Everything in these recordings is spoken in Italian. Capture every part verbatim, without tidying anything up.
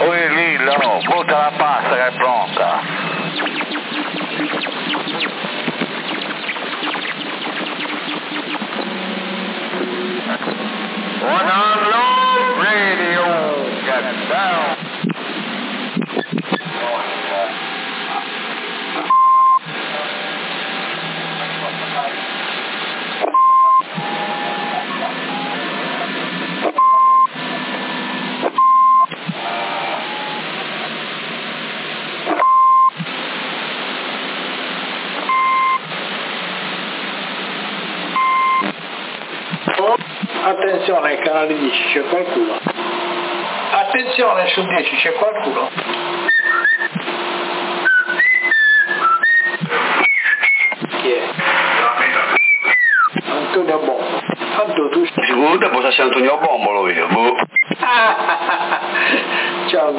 Oi Lillo, butta la pasta che è pronta. One on low radio, get down. Attenzione, ai canali dieci c'è qualcuno. Attenzione, su dieci c'è qualcuno. Chi è? Antonio Bombo. Antonio, tu sei sicuro che possa essere Antonio Bombolo io, boh. Ciao.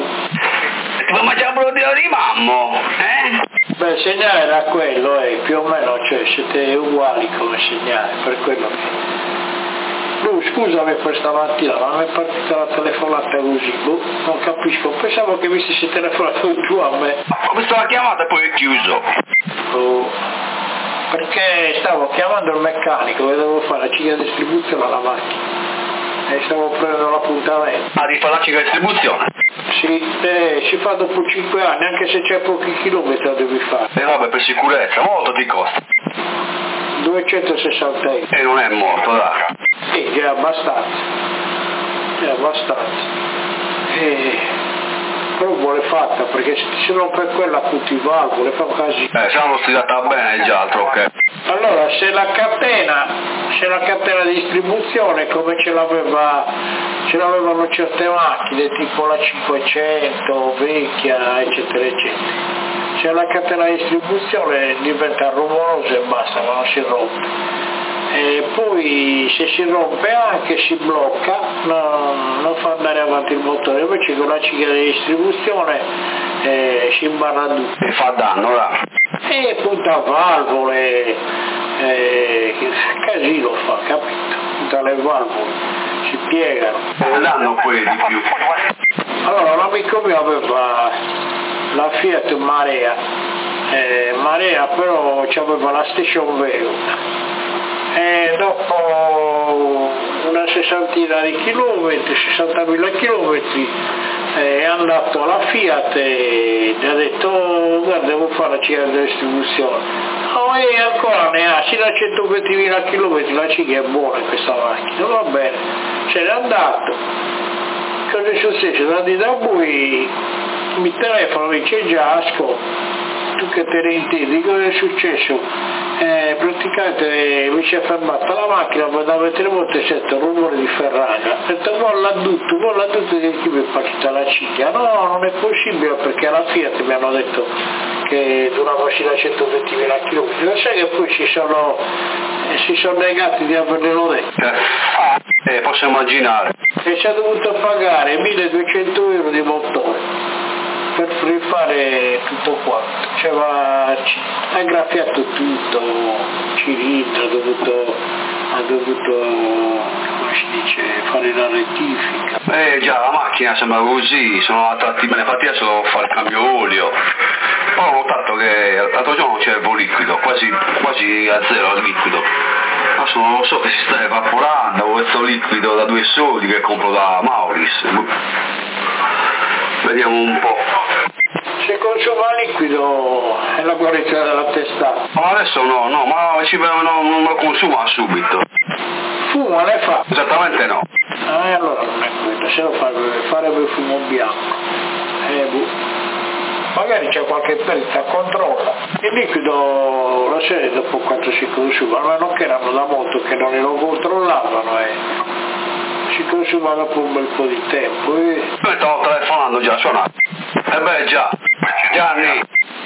Ma mangiare il brodo di mammo, eh? Beh, il segnale era quello, eh, più o meno, cioè siete uguali come segnale, per quello che... Lui, scusami questa mattina, ma mi è partita la telefonata così, boh, non capisco, pensavo che mi stessi telefonato tu a me. Ma questa la chiamata poi è chiuso. Oh, perché stavo chiamando il meccanico e dovevo fare la cicla distribuzione alla macchina e stavo prendendo l'appuntamento. Ah, di fare la cicla distribuzione? Sì, eh, si fa dopo cinque anni, anche se c'è pochi chilometri la devi fare. E eh, vabbè, per sicurezza, molto ti costa. duecentosessanta euro. E non è molto, dai. Sì, è abbastanza. È abbastanza. E... però vuole fatta, perché se si rompe quella appunto i valvole, fa un casino. Eh, se non stilata bene già altro che. Allora, se la catena, se la catena di distribuzione come ce l'aveva, ce l'avevano certe macchine, tipo la cinquecento, vecchia, eccetera, eccetera. Se la catena di distribuzione diventa rumorosa e basta, ma non si rompe. E poi se si rompe anche si blocca, non, non fa andare avanti il motore, invece con la cicla di distribuzione eh, si imbarra tutto. E fa danno, là. E punta valvole, eh, che casino fa, capito? Punta le valvole, si piegano. E danno poi di più. Allora l'amico mio aveva la Fiat Marea, eh, Marea però aveva la station wagon. E dopo una sessantina di chilometri, sessantamila chilometri, è andato alla Fiat e gli ha detto oh, guarda, devo fare la cicla di distribuzione. Oh, e ancora ne ha, sino a centoventimila chilometri, la cicla è buona questa macchina, va bene, se n'è andato. Cosa è successo? Da di da voi mi telefono, mi dice Giasco, tu che te ne intendi, cosa è successo? Eh, praticamente mi si è fermata la macchina, ma da tre volte sento un rumore di ferraga. Ho detto molla tutto, molla tutto, che qui mi è partita la ciglia. No, non è possibile perché alla Fiat mi hanno detto che durava fino a centoventimila chilometri. Lo sai che poi si sono, eh, si sono negati di averlo detto. Eh, posso immaginare. E ci ha dovuto pagare milleduecento euro di motore per rifare tutto quanto, cioè, ha graffiato tutto, cilindro, ha dovuto, ha dovuto, come si dice, fare la rettifica. Eh già, la macchina sembra così, sono a tratti benefattiva solo fare il cambio olio. Poi ho notato che l'altro giorno c'è il liquido, quasi, quasi a zero il liquido. Adesso non lo so che si sta evaporando, questo liquido da due soldi che compro da Mauris. Vediamo un po'. Se consuma liquido è la guarigione della testata. Ma adesso no, no, ma ci non, non lo consuma subito. Fuma, le fa? Esattamente no. Ah, e allora non è quello, se lo farebbe, farebbe fumo bianco. Eh, boh. Magari c'è qualche perdita, controlla. Il liquido lo sai dopo quanto si consuma, ma non che erano da molto che non lo controllavano, eh. Si consuma dopo un bel po' di tempo. E... Io stavo telefonando già, suonato. Eh beh già, Gianni,